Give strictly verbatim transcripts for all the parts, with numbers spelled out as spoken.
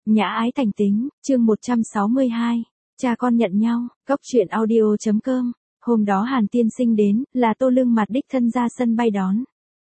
Nhã ái thành tính, chương một trăm sáu mươi hai. Cha con nhận nhau, Cốc truyện audio chấm com. Hôm đó Hàn Tiên Sinh đến, là Tô Lương Mạt đích thân ra sân bay đón.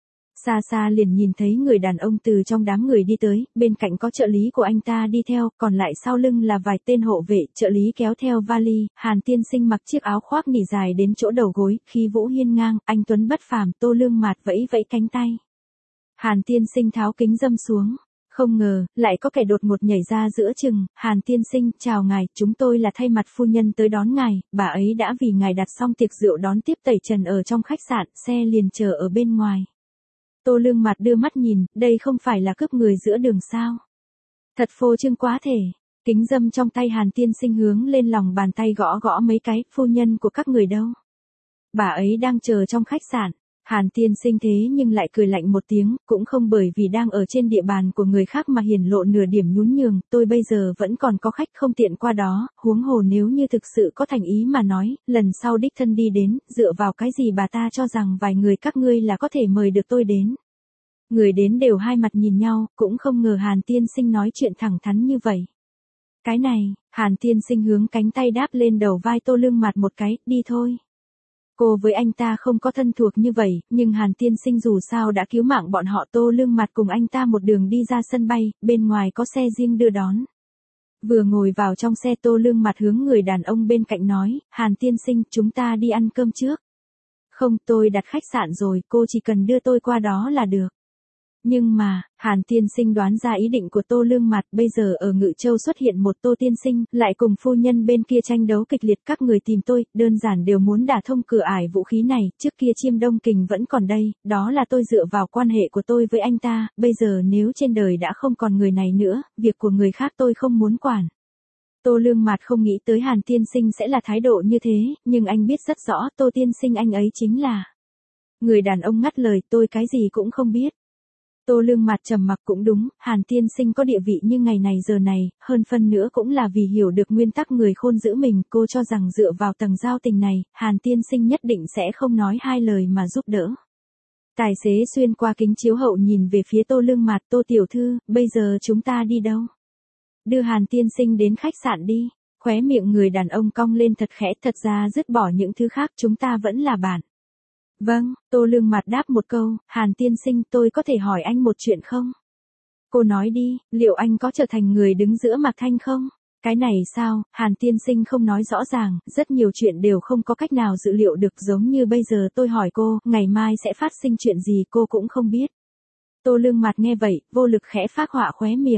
Xa xa liền nhìn thấy người đàn ông từ trong đám người đi tới, bên cạnh có trợ lý của anh ta đi theo, còn lại sau lưng là vài tên hộ vệ, trợ lý kéo theo vali. Hàn Tiên Sinh mặc chiếc áo khoác nỉ dài đến chỗ đầu gối, khí vũ hiên ngang, anh tuấn bất phàm. Tô Lương Mạt vẫy vẫy cánh tay. Hàn Tiên Sinh tháo kính dâm xuống. Không ngờ, lại có kẻ đột ngột nhảy ra giữa chừng. Hàn Tiên Sinh, chào ngài, chúng tôi là thay mặt phu nhân tới đón ngài, bà ấy đã vì ngài đặt xong tiệc rượu đón tiếp tẩy trần ở trong khách sạn, xe liền chờ ở bên ngoài. Tô Lương Mạt đưa mắt nhìn, đây không phải là cướp người giữa đường sao? Thật phô trương quá thể. Kính dâm trong tay Hàn Tiên Sinh hướng lên lòng bàn tay gõ gõ mấy cái, phu nhân của các người đâu? Bà ấy đang chờ trong khách sạn. Hàn Tiên Sinh thế nhưng lại cười lạnh một tiếng, cũng không bởi vì đang ở trên địa bàn của người khác mà hiển lộ nửa điểm nhún nhường, tôi bây giờ vẫn còn có khách không tiện qua đó, huống hồ nếu như thực sự có thành ý mà nói, lần sau đích thân đi đến, dựa vào cái gì bà ta cho rằng vài người các ngươi là có thể mời được tôi đến. Người đến đều hai mặt nhìn nhau, cũng không ngờ Hàn Tiên Sinh nói chuyện thẳng thắn như vậy. Cái này, Hàn Tiên Sinh hướng cánh tay đáp lên đầu vai Tô Lương Mạt một cái, đi thôi. Cô với anh ta không có thân thuộc như vậy, nhưng Hàn Tiên Sinh dù sao đã cứu mạng bọn họ. Tô Lương Mạt cùng anh ta một đường đi ra sân bay, bên ngoài có xe riêng đưa đón. Vừa ngồi vào trong xe Tô Lương Mạt hướng người đàn ông bên cạnh nói, Hàn Tiên Sinh, chúng ta đi ăn cơm trước. Không, tôi đặt khách sạn rồi, cô chỉ cần đưa tôi qua đó là được. Nhưng mà, Hàn Tiên Sinh đoán ra ý định của Tô Lương Mạt, bây giờ ở Ngự Châu xuất hiện một Tô Tiên Sinh, lại cùng phu nhân bên kia tranh đấu kịch liệt, các người tìm tôi, đơn giản đều muốn đả thông cửa ải vũ khí này, trước kia Chiêm Đông Kình vẫn còn đây, đó là tôi dựa vào quan hệ của tôi với anh ta, bây giờ nếu trên đời đã không còn người này nữa, việc của người khác tôi không muốn quản. Tô Lương Mạt không nghĩ tới Hàn Tiên Sinh sẽ là thái độ như thế, nhưng anh biết rất rõ Tô Tiên Sinh anh ấy chính là. Người đàn ông ngắt lời, tôi cái gì cũng không biết. Tô Lương Mạt trầm mặc, cũng đúng, Hàn Tiên Sinh có địa vị như ngày này giờ này, hơn phân nữa cũng là vì hiểu được nguyên tắc người khôn giữ mình, cô cho rằng dựa vào tầng giao tình này, Hàn Tiên Sinh nhất định sẽ không nói hai lời mà giúp đỡ. Tài xế xuyên qua kính chiếu hậu nhìn về phía Tô Lương Mạt, Tô tiểu thư, bây giờ chúng ta đi đâu? Đưa Hàn Tiên Sinh đến khách sạn đi. Khóe miệng người đàn ông cong lên thật khẽ, thật ra dứt bỏ những thứ khác chúng ta vẫn là bạn. Vâng, Tô Lương Mạt đáp một câu, Hàn Tiên Sinh, tôi có thể hỏi anh một chuyện không? Cô nói đi, liệu anh có trở thành người đứng giữa Mạc Thanh không? Cái này sao, Hàn Tiên Sinh không nói rõ ràng, rất nhiều chuyện đều không có cách nào dự liệu được, giống như bây giờ tôi hỏi cô, ngày mai sẽ phát sinh chuyện gì cô cũng không biết. Tô Lương Mạt nghe vậy, vô lực khẽ phác họa khóe miệng.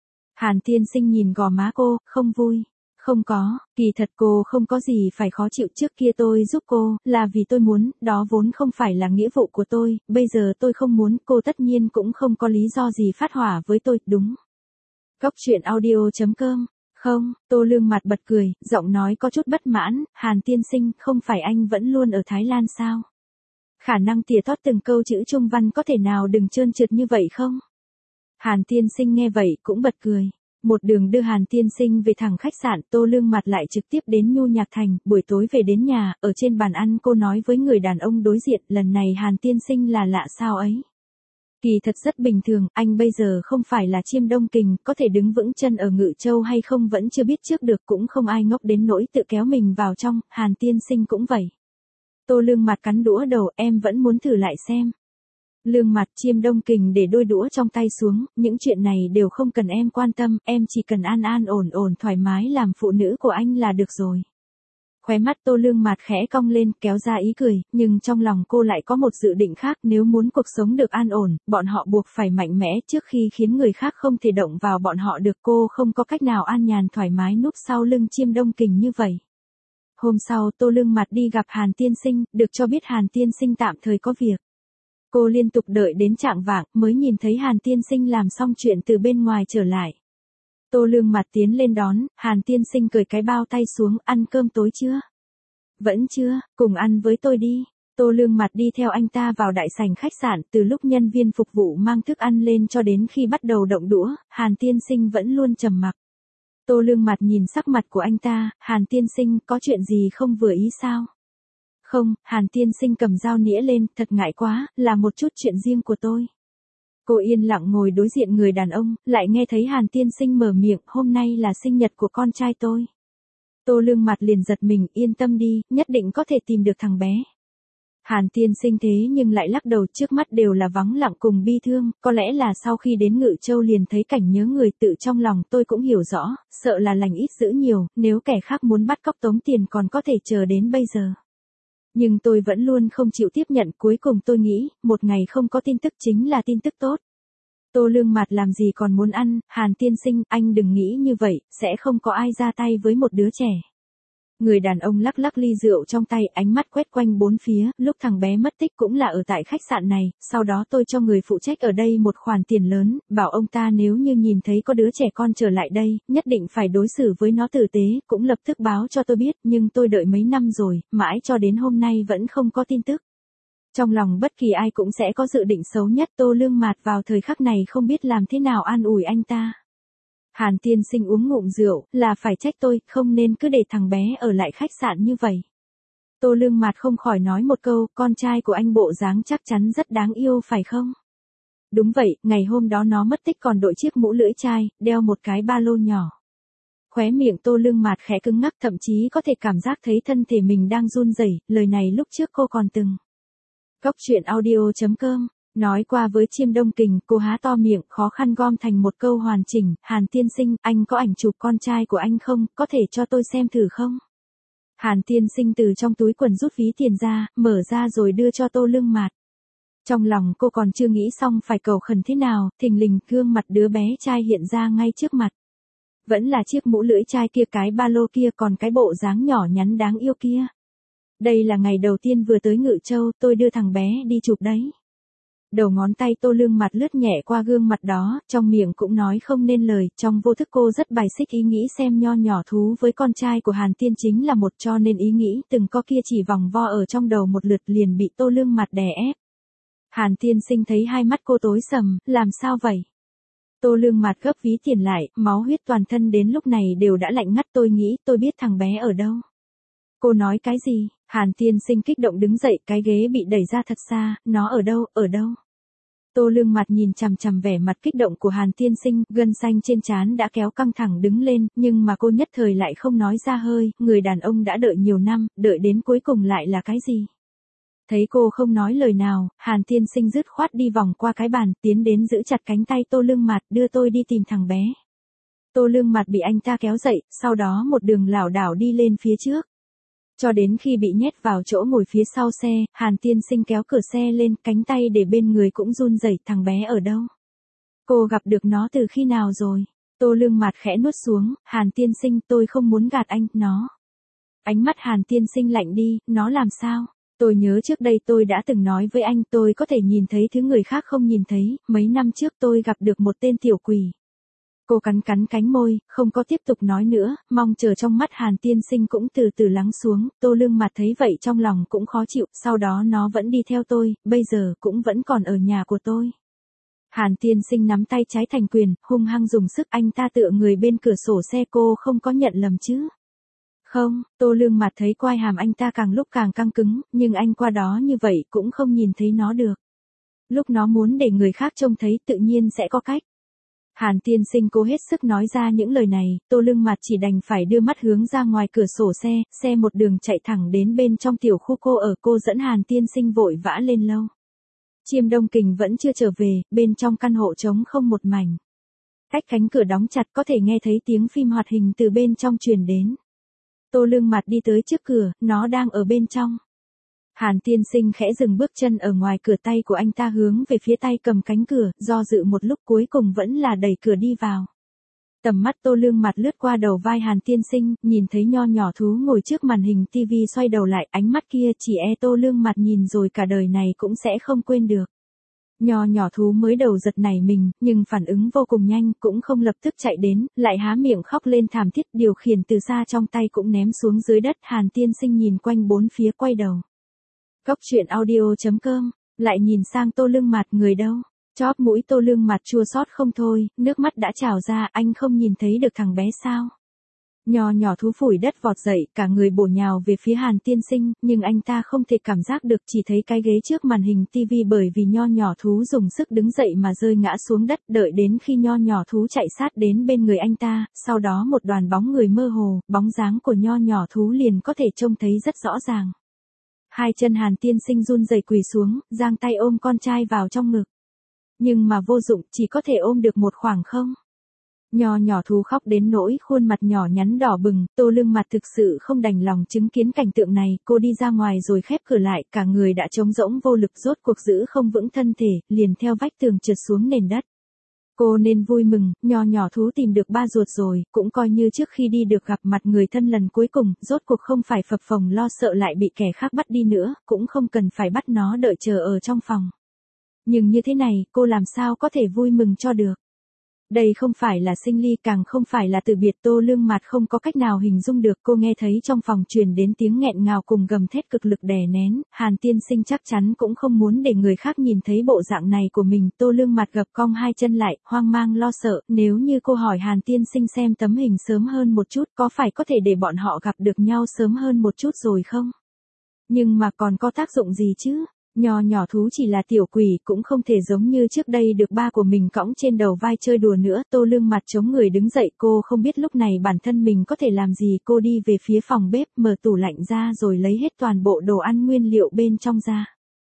Hàn Tiên Sinh nhìn gò má cô, không vui. Không có, kỳ thật cô không có gì phải khó chịu, trước kia tôi giúp cô, là vì tôi muốn, đó vốn không phải là nghĩa vụ của tôi, bây giờ tôi không muốn, cô tất nhiên cũng không có lý do gì phát hỏa với tôi, đúng. Cốc truyện audio chấm com. Không, Tô Lương Mạt bật cười, giọng nói có chút bất mãn, Hàn Tiên Sinh, không phải anh vẫn luôn ở Thái Lan sao? Khả năng tỉa tót từng câu chữ Trung văn có thể nào đừng trơn trượt như vậy không? Hàn Tiên Sinh nghe vậy, cũng bật cười. Một đường đưa Hàn Tiên Sinh về thẳng khách sạn, Tô Lương Mạt lại trực tiếp đến Nhu Nhạc Thành, buổi tối về đến nhà, ở trên bàn ăn cô nói với người đàn ông đối diện, lần này Hàn Tiên Sinh là lạ sao ấy. Kỳ thật rất bình thường, anh bây giờ không phải là Chiêm Đông Kình, có thể đứng vững chân ở Ngự Châu hay không vẫn chưa biết trước được, cũng không ai ngốc đến nỗi tự kéo mình vào trong, Hàn Tiên Sinh cũng vậy. Tô Lương Mạt cắn đũa đầu, em vẫn muốn thử lại xem. Lương Mạt, Chiêm Đông Kình để đôi đũa trong tay xuống, những chuyện này đều không cần em quan tâm, em chỉ cần an an ổn ổn thoải mái làm phụ nữ của anh là được rồi. Khóe mắt Tô Lương Mạt khẽ cong lên, kéo ra ý cười, nhưng trong lòng cô lại có một dự định khác, nếu muốn cuộc sống được an ổn, bọn họ buộc phải mạnh mẽ trước khi khiến người khác không thể động vào bọn họ được, cô không có cách nào an nhàn thoải mái núp sau lưng Chiêm Đông Kình như vậy. Hôm sau Tô Lương Mạt đi gặp Hàn Tiên Sinh, được cho biết Hàn Tiên Sinh tạm thời có việc. Cô liên tục đợi đến chạng vạng, mới nhìn thấy Hàn Tiên Sinh làm xong chuyện từ bên ngoài trở lại. Tô Lương Mạt tiến lên đón, Hàn Tiên Sinh cởi cái bao tay xuống, ăn cơm tối chưa? Vẫn chưa, cùng ăn với tôi đi. Tô Lương Mạt đi theo anh ta vào đại sảnh khách sạn, từ lúc nhân viên phục vụ mang thức ăn lên cho đến khi bắt đầu động đũa, Hàn Tiên Sinh vẫn luôn trầm mặc. Tô Lương Mạt nhìn sắc mặt của anh ta, Hàn Tiên Sinh, có chuyện gì không vừa ý sao? Không, Hàn Tiên Sinh cầm dao nĩa lên, thật ngại quá, là một chút chuyện riêng của tôi. Cô yên lặng ngồi đối diện người đàn ông, lại nghe thấy Hàn Tiên Sinh mở miệng, hôm nay là sinh nhật của con trai tôi. Tô Lương mặt liền giật mình, yên tâm đi, nhất định có thể tìm được thằng bé. Hàn Tiên Sinh thế nhưng lại lắc đầu, trước mắt đều là vắng lặng cùng bi thương, có lẽ là sau khi đến Ngự Châu liền thấy cảnh nhớ người, tự trong lòng tôi cũng hiểu rõ, sợ là lành ít dữ nhiều, nếu kẻ khác muốn bắt cóc tống tiền còn có thể chờ đến bây giờ. Nhưng tôi vẫn luôn không chịu tiếp nhận, cuối cùng tôi nghĩ, một ngày không có tin tức chính là tin tức tốt. Tô Lương mặt làm gì còn muốn ăn, Hàn Tiên Sinh, anh đừng nghĩ như vậy, sẽ không có ai ra tay với một đứa trẻ. Người đàn ông lắc lắc ly rượu trong tay, ánh mắt quét quanh bốn phía, lúc thằng bé mất tích cũng là ở tại khách sạn này, sau đó tôi cho người phụ trách ở đây một khoản tiền lớn, bảo ông ta nếu như nhìn thấy có đứa trẻ con trở lại đây, nhất định phải đối xử với nó tử tế, cũng lập tức báo cho tôi biết, nhưng tôi đợi mấy năm rồi, mãi cho đến hôm nay vẫn không có tin tức. Trong lòng bất kỳ ai cũng sẽ có dự định xấu nhất, Tô Lương Mạt vào thời khắc này không biết làm thế nào an ủi anh ta. Hàn Tiên Sinh uống ngụm rượu, là phải trách tôi, không nên cứ để thằng bé ở lại khách sạn như vậy. Tô Lương Mạt không khỏi nói một câu, con trai của anh bộ dáng chắc chắn rất đáng yêu phải không? Đúng vậy, ngày hôm đó nó mất tích còn đội chiếc mũ lưỡi chai, đeo một cái ba lô nhỏ. Khóe miệng Tô Lương Mạt khẽ cứng ngắc, thậm chí có thể cảm giác thấy thân thể mình đang run rẩy, lời này lúc trước cô còn từng. Cốc truyện audio chấm com nói qua với Chiêm Đông Kình, cô há to miệng, khó khăn gom thành một câu hoàn chỉnh, Hàn Tiên Sinh, anh có ảnh chụp con trai của anh không, có thể cho tôi xem thử không? Hàn Tiên Sinh từ trong túi quần rút ví tiền ra, mở ra rồi đưa cho Tô Lương Mạt. Trong lòng cô còn chưa nghĩ xong phải cầu khẩn thế nào, thình lình gương mặt đứa bé trai hiện ra ngay trước mặt. Vẫn là chiếc mũ lưỡi chai kia, cái ba lô kia, còn cái bộ dáng nhỏ nhắn đáng yêu kia. Đây là ngày đầu tiên vừa tới Ngự Châu, tôi đưa thằng bé đi chụp đấy. Đầu ngón tay Tô Lương Mạt lướt nhẹ qua gương mặt đó, trong miệng cũng nói không nên lời, trong vô thức cô rất bài xích ý nghĩ xem nho nhỏ thú với con trai của Hàn Tiên chính là một, cho nên ý nghĩ từng có kia chỉ vòng vo ở trong đầu một lượt liền bị Tô Lương Mạt đè ép. Hàn Tiên Sinh thấy hai mắt cô tối sầm, làm sao vậy? Tô Lương Mạt gấp ví tiền lại, máu huyết toàn thân đến lúc này đều đã lạnh ngắt, tôi nghĩ tôi biết thằng bé ở đâu. Cô nói cái gì? Hàn Tiên Sinh kích động đứng dậy, cái ghế bị đẩy ra thật xa, nó ở đâu, ở đâu? Tô Lương Mạt nhìn chằm chằm vẻ mặt kích động của Hàn Tiên Sinh, gân xanh trên trán đã kéo căng thẳng đứng lên, nhưng mà cô nhất thời lại không nói ra hơi, người đàn ông đã đợi nhiều năm, đợi đến cuối cùng lại là cái gì? Thấy cô không nói lời nào, Hàn Tiên Sinh dứt khoát đi vòng qua cái bàn, tiến đến giữ chặt cánh tay Tô Lương Mạt, đưa tôi đi tìm thằng bé. Tô Lương Mạt bị anh ta kéo dậy, sau đó một đường lảo đảo đi lên phía trước. Cho đến khi bị nhét vào chỗ ngồi phía sau xe, Hàn Tiên Sinh kéo cửa xe lên, cánh tay để bên người cũng run rẩy, thằng bé ở đâu? Cô gặp được nó từ khi nào rồi? Tô Lương Mạt khẽ nuốt xuống, Hàn Tiên Sinh, tôi không muốn gạt anh, nó. Ánh mắt Hàn Tiên Sinh lạnh đi, nó làm sao? Tôi nhớ trước đây tôi đã từng nói với anh, tôi có thể nhìn thấy thứ người khác không nhìn thấy, mấy năm trước tôi gặp được một tên tiểu quỷ. Cô cắn cắn cánh môi, không có tiếp tục nói nữa, mong chờ trong mắt Hàn Tiên Sinh cũng từ từ lắng xuống, Tô Lương Mạt thấy vậy trong lòng cũng khó chịu, sau đó nó vẫn đi theo tôi, bây giờ cũng vẫn còn ở nhà của tôi. Hàn Tiên Sinh nắm tay trái thành quyền, hung hăng dùng sức, anh ta tựa người bên cửa sổ xe, cô không có nhận lầm chứ? Không, Tô Lương Mạt thấy quai hàm anh ta càng lúc càng căng cứng, nhưng anh qua đó như vậy cũng không nhìn thấy nó được. Lúc nó muốn để người khác trông thấy tự nhiên sẽ có cách. Hàn Tiên Sinh cố hết sức nói ra những lời này, Tô Lương Mạt chỉ đành phải đưa mắt hướng ra ngoài cửa sổ xe, xe một đường chạy thẳng đến bên trong tiểu khu cô ở, cô dẫn Hàn Tiên Sinh vội vã lên lâu. Chiêm Đông Kình vẫn chưa trở về, bên trong căn hộ trống không một mảnh. Cách cánh cửa đóng chặt có thể nghe thấy tiếng phim hoạt hình từ bên trong truyền đến. Tô Lương Mạt đi tới trước cửa, nó đang ở bên trong. Hàn Tiên Sinh khẽ dừng bước chân ở ngoài cửa, tay của anh ta hướng về phía tay cầm cánh cửa, do dự một lúc cuối cùng vẫn là đẩy cửa đi vào. Tầm mắt Tô Lương Mạt lướt qua đầu vai Hàn Tiên Sinh, nhìn thấy nho nhỏ thú ngồi trước màn hình tivi xoay đầu lại, ánh mắt kia chỉ e Tô Lương Mạt nhìn rồi cả đời này cũng sẽ không quên được. Nho nhỏ thú mới đầu giật nảy mình, nhưng phản ứng vô cùng nhanh, cũng không lập tức chạy đến, lại há miệng khóc lên thảm thiết, điều khiển từ xa trong tay cũng ném xuống dưới đất. Hàn Tiên Sinh nhìn quanh bốn phía quay đầu. Cốc truyện audio chấm com, lại nhìn sang Tô Lương Mạt, người đâu? Chóp mũi Tô Lương Mạt chua xót không thôi, nước mắt đã trào ra, anh không nhìn thấy được thằng bé sao? Nho nhỏ thú phủi đất vọt dậy, cả người bổ nhào về phía Hàn Tiên Sinh, nhưng anh ta không thể cảm giác được, chỉ thấy cái ghế trước màn hình tivi bởi vì nho nhỏ thú dùng sức đứng dậy mà rơi ngã xuống đất, đợi đến khi nho nhỏ thú chạy sát đến bên người anh ta, sau đó một đoàn bóng người mơ hồ, bóng dáng của nho nhỏ thú liền có thể trông thấy rất rõ ràng. Hai chân Hàn Tiên Sinh run rẩy quỳ xuống, giang tay ôm con trai vào trong ngực. Nhưng mà vô dụng, chỉ có thể ôm được một khoảng không. Nho nhỏ thú khóc đến nỗi khuôn mặt nhỏ nhắn đỏ bừng, Tô Lương Mặt thực sự không đành lòng chứng kiến cảnh tượng này, cô đi ra ngoài rồi khép cửa lại, cả người đã trống rỗng vô lực, rốt cuộc giữ không vững thân thể, liền theo vách tường trượt xuống nền đất. Cô nên vui mừng, nho nhỏ thú tìm được ba ruột rồi, cũng coi như trước khi đi được gặp mặt người thân lần cuối cùng, rốt cuộc không phải phập phồng lo sợ lại bị kẻ khác bắt đi nữa, cũng không cần phải bắt nó đợi chờ ở trong phòng. Nhưng như thế này, cô làm sao có thể vui mừng cho được. Đây không phải là sinh ly, càng không phải là từ biệt. Tô Lương Mạt không có cách nào hình dung được. Cô nghe thấy trong phòng truyền đến tiếng nghẹn ngào cùng gầm thét cực lực đè nén. Hàn Tiên Sinh chắc chắn cũng không muốn để người khác nhìn thấy bộ dạng này của mình. Tô Lương Mạt gập cong hai chân lại, hoang mang lo sợ. Nếu như cô hỏi Hàn Tiên Sinh xem tấm hình sớm hơn một chút, có phải có thể để bọn họ gặp được nhau sớm hơn một chút rồi không? Nhưng mà còn có tác dụng gì chứ? Nho nhỏ thú chỉ là tiểu quỷ, cũng không thể giống như trước đây được ba của mình cõng trên đầu vai chơi đùa nữa. Tô Lương Mặt chống người đứng dậy, cô không biết lúc này bản thân mình có thể làm gì. Cô đi về phía phòng bếp, mở tủ lạnh ra rồi lấy hết toàn bộ đồ ăn nguyên liệu bên trong ra.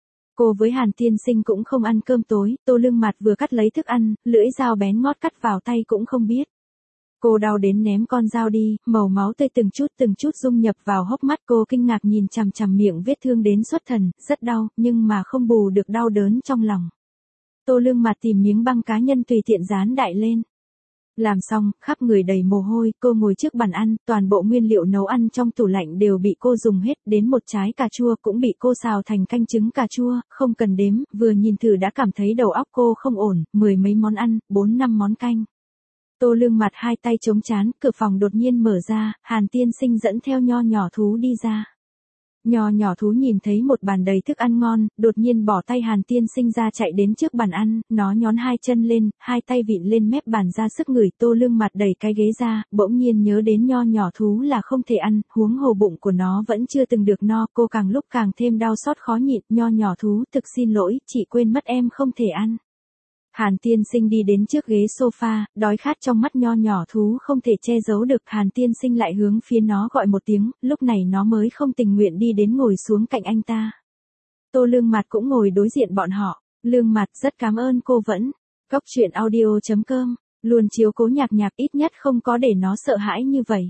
Cô với Hàn Tiên Sinh cũng không ăn cơm tối, Tô Lương Mặt vừa cắt lấy thức ăn, lưỡi dao bén ngót cắt vào tay cũng không biết. Cô đau đến ném con dao đi, màu máu tươi từng chút từng chút dung nhập vào hốc mắt. Cô kinh ngạc nhìn chằm chằm miệng vết thương đến xuất thần, rất đau, nhưng mà không bù được đau đớn trong lòng. Tô Lương Mặt tìm miếng băng cá nhân tùy tiện dán đại lên. Làm xong, khắp người đầy mồ hôi, cô ngồi trước bàn ăn, toàn bộ nguyên liệu nấu ăn trong tủ lạnh đều bị cô dùng hết, đến một trái cà chua cũng bị cô xào thành canh trứng cà chua, không cần đếm, vừa nhìn thử đã cảm thấy đầu óc cô không ổn, mười mấy món ăn, bốn năm món canh. Tô Lương Mặt hai tay chống trán, cửa phòng đột nhiên mở ra, Hàn Tiên Sinh dẫn theo nho nhỏ thú đi ra. Nho nhỏ thú nhìn thấy một bàn đầy thức ăn ngon, đột nhiên bỏ tay Hàn Tiên Sinh ra chạy đến trước bàn ăn, nó nhón hai chân lên, hai tay vịn lên mép bàn ra sức ngửi. Tô Lương Mặt đẩy cái ghế ra, bỗng nhiên nhớ đến nho nhỏ thú là không thể ăn, huống hồ bụng của nó vẫn chưa từng được no, cô càng lúc càng thêm đau xót khó nhịn. Nho nhỏ thú, thực xin lỗi, chị quên mất em không thể ăn. Hàn Tiên Sinh đi đến trước ghế sofa, đói khát trong mắt nho nhỏ thú không thể che giấu được. Hàn Tiên Sinh lại hướng phía nó gọi một tiếng, lúc này nó mới không tình nguyện đi đến ngồi xuống cạnh anh ta. Tô Lương Mặt cũng ngồi đối diện bọn họ. Lương Mặt rất cảm ơn cô vẫn. Góc truyện audio chấm com, luôn chiếu cố Nhạc Nhạc, ít nhất không có để nó sợ hãi như vậy.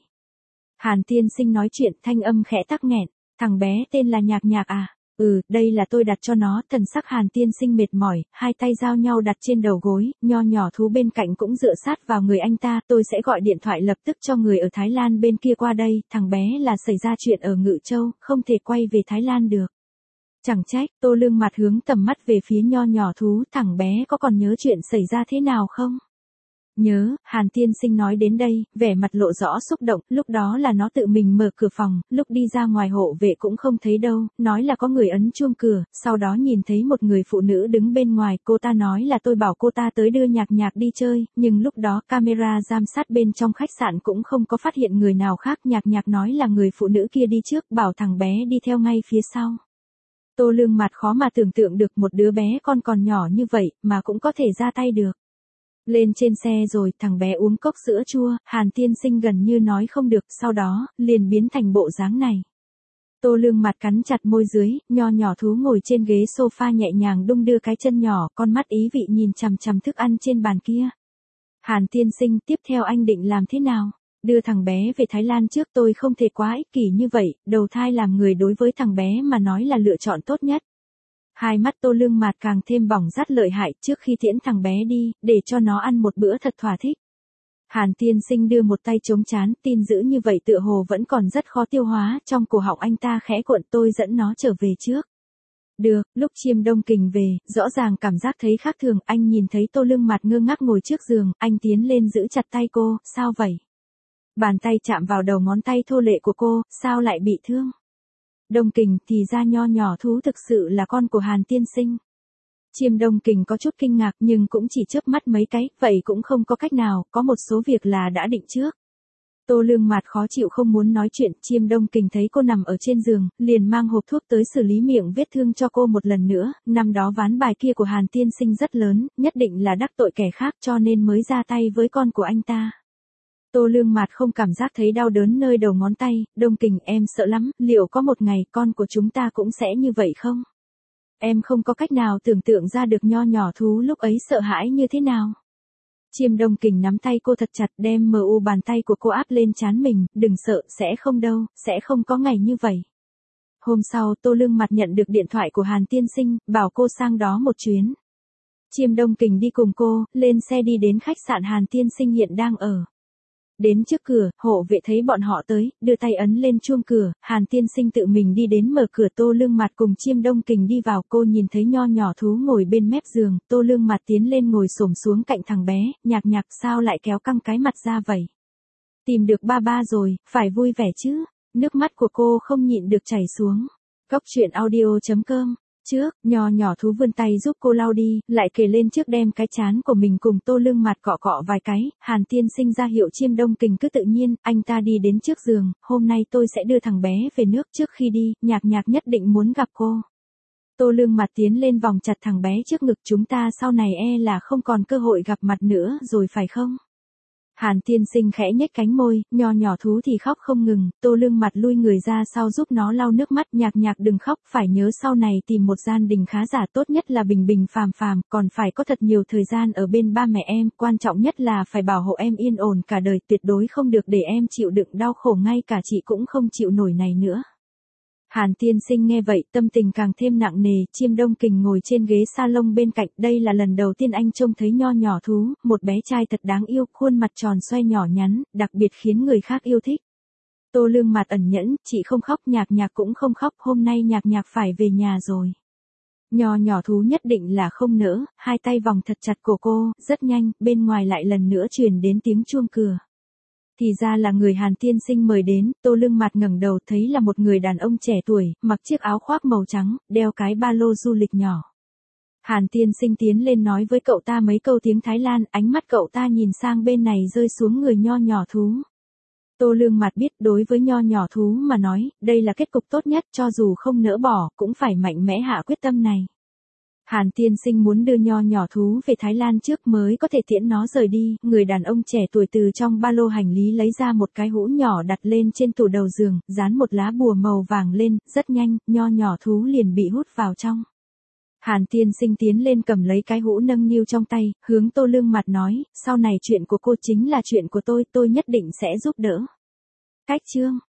Hàn Tiên Sinh nói chuyện thanh âm khẽ tắc nghẹn, thằng bé tên là Nhạc Nhạc à? Ừ, đây là tôi đặt cho nó. Thần sắc Hàn Tiên Sinh mệt mỏi, hai tay giao nhau đặt trên đầu gối, nho nhỏ thú bên cạnh cũng dựa sát vào người anh ta. Tôi sẽ gọi điện thoại lập tức cho người ở Thái Lan bên kia qua đây, thằng bé là xảy ra chuyện ở Ngự Châu, không thể quay về Thái Lan được. Chẳng trách. Tô Lương Mặt hướng tầm mắt về phía nho nhỏ thú, thằng bé có còn nhớ chuyện xảy ra thế nào không? Nhớ. Hàn Tiên Sinh nói đến đây, vẻ mặt lộ rõ xúc động, lúc đó là nó tự mình mở cửa phòng, lúc đi ra ngoài hộ vệ cũng không thấy đâu, nói là có người ấn chuông cửa, sau đó nhìn thấy một người phụ nữ đứng bên ngoài, cô ta nói là tôi bảo cô ta tới đưa Nhạc Nhạc đi chơi, nhưng lúc đó camera giám sát bên trong khách sạn cũng không có phát hiện người nào khác. Nhạc Nhạc nói là người phụ nữ kia đi trước, bảo thằng bé đi theo ngay phía sau. Tô Lương Mặt khó mà tưởng tượng được một đứa bé con còn nhỏ như vậy, mà cũng có thể ra tay được. Lên trên xe rồi, thằng bé uống cốc sữa chua, Hàn Tiên Sinh gần như nói không được, sau đó, liền biến thành bộ dáng này. Tô Lương Mặt cắn chặt môi dưới, nho nhỏ thú ngồi trên ghế sofa nhẹ nhàng đung đưa cái chân nhỏ, con mắt ý vị nhìn chằm chằm thức ăn trên bàn kia. Hàn Tiên Sinh, tiếp theo anh định làm thế nào? Đưa thằng bé về Thái Lan trước, tôi không thể quá ích kỷ như vậy, đầu thai làm người đối với thằng bé mà nói là lựa chọn tốt nhất. Hai mắt Tô Lương Mạt càng thêm bỏng rát lợi hại, trước khi tiễn thằng bé đi, để cho nó ăn một bữa thật thỏa thích. Hàn Tiên Sinh đưa một tay chống chán, tin dữ như vậy tựa hồ vẫn còn rất khó tiêu hóa, trong cổ họng anh ta khẽ cuộn. Tôi dẫn nó trở về trước. Được. Lúc Chiêm Đông Kình về, rõ ràng cảm giác thấy khác thường, anh nhìn thấy Tô Lương Mạt ngơ ngác ngồi trước giường, anh tiến lên giữ chặt tay cô. Sao vậy? Bàn tay chạm vào đầu ngón tay thô lệ của cô, sao lại bị thương? Đông Kình, thì ra nho nhỏ thú thực sự là con của Hàn Tiên Sinh. Chiêm Đông Kình có chút kinh ngạc nhưng cũng chỉ chớp mắt mấy cái, vậy cũng không có cách nào, có một số việc là đã định trước. Tô Lương Mạt khó chịu không muốn nói chuyện, Chiêm Đông Kình thấy cô nằm ở trên giường, liền mang hộp thuốc tới xử lý miệng vết thương cho cô một lần nữa, năm đó ván bài kia của Hàn tiên sinh rất lớn, nhất định là đắc tội kẻ khác cho nên mới ra tay với con của anh ta. Tô Lương Mạt không cảm giác thấy đau đớn nơi đầu ngón tay, Đông Kình em sợ lắm, liệu có một ngày con của chúng ta cũng sẽ như vậy không? Em không có cách nào tưởng tượng ra được nho nhỏ thú lúc ấy sợ hãi như thế nào. Chiêm Đông Kình nắm tay cô thật chặt đem mờ u bàn tay của cô áp lên trán mình, đừng sợ, sẽ không đâu, sẽ không có ngày như vậy. Hôm sau Tô Lương Mạt nhận được điện thoại của Hàn tiên sinh, bảo cô sang đó một chuyến. Chiêm Đông Kình đi cùng cô, lên xe đi đến khách sạn Hàn tiên sinh hiện đang ở. Đến trước cửa, hộ vệ thấy bọn họ tới, đưa tay ấn lên chuông cửa, Hàn tiên sinh tự mình đi đến mở cửa. Tô Lương Mạt cùng Chiêm Đông Kình đi vào, cô nhìn thấy nho nhỏ thú ngồi bên mép giường, Tô Lương Mạt tiến lên ngồi xổm xuống cạnh thằng bé, nhạc nhạc sao lại kéo căng cái mặt ra vậy? Tìm được ba ba rồi, phải vui vẻ chứ, nước mắt của cô không nhịn được chảy xuống. Cốc truyện audio chấm com. Trước, nho nhỏ thú vươn tay giúp cô lau đi, lại kề lên trước đem cái trán của mình cùng Tô Lương Mạt cọ cọ vài cái, Hàn tiên sinh ra hiệu Chiêm Đông Kình cứ tự nhiên, anh ta đi đến trước giường, hôm nay tôi sẽ đưa thằng bé về nước, trước khi đi, nhạc nhạc nhất định muốn gặp cô. Tô Lương Mạt tiến lên vòng chặt thằng bé trước ngực, chúng ta sau này e là không còn cơ hội gặp mặt nữa rồi phải không? Hàn tiên sinh khẽ nhếch cánh môi, nho nhỏ thú thì khóc không ngừng, Tô Lương Mạt lui người ra sau giúp nó lau nước mắt, nhạc nhạc đừng khóc, phải nhớ sau này tìm một gian đình khá giả, tốt nhất là bình bình phàm phàm, còn phải có thật nhiều thời gian ở bên ba mẹ em, quan trọng nhất là phải bảo hộ em yên ổn cả đời, tuyệt đối không được để em chịu đựng đau khổ, ngay cả chị cũng không chịu nổi này nữa. Hàn tiên sinh nghe vậy, tâm tình càng thêm nặng nề, Chiêm Đông Kình ngồi trên ghế salon bên cạnh, đây là lần đầu tiên anh trông thấy nho nhỏ thú, một bé trai thật đáng yêu, khuôn mặt tròn xoay nhỏ nhắn, đặc biệt khiến người khác yêu thích. Tô Lương Mạt ẩn nhẫn, chị không khóc, nhạc nhạc cũng không khóc, hôm nay nhạc nhạc phải về nhà rồi. Nho nhỏ thú nhất định là không nỡ, hai tay vòng thật chặt cổ cô, rất nhanh, bên ngoài lại lần nữa truyền đến tiếng chuông cửa. Thì ra là người Hàn tiên sinh mời đến, Tô Lương Mạt ngẩng đầu thấy là một người đàn ông trẻ tuổi, mặc chiếc áo khoác màu trắng, đeo cái ba lô du lịch nhỏ. Hàn tiên sinh tiến lên nói với cậu ta mấy câu tiếng Thái Lan, ánh mắt cậu ta nhìn sang bên này rơi xuống người nho nhỏ thú. Tô Lương Mạt biết đối với nho nhỏ thú mà nói, đây là kết cục tốt nhất, cho dù không nỡ bỏ, cũng phải mạnh mẽ hạ quyết tâm này. Hàn tiên sinh muốn đưa nho nhỏ thú về Thái Lan trước mới có thể tiễn nó rời đi, người đàn ông trẻ tuổi từ trong ba lô hành lý lấy ra một cái hũ nhỏ đặt lên trên tủ đầu giường, dán một lá bùa màu vàng lên, rất nhanh, nho nhỏ thú liền bị hút vào trong. Hàn tiên sinh tiến lên cầm lấy cái hũ nâng niu trong tay, hướng Tô Lương Mạt nói, sau này chuyện của cô chính là chuyện của tôi, tôi nhất định sẽ giúp đỡ. Cách chương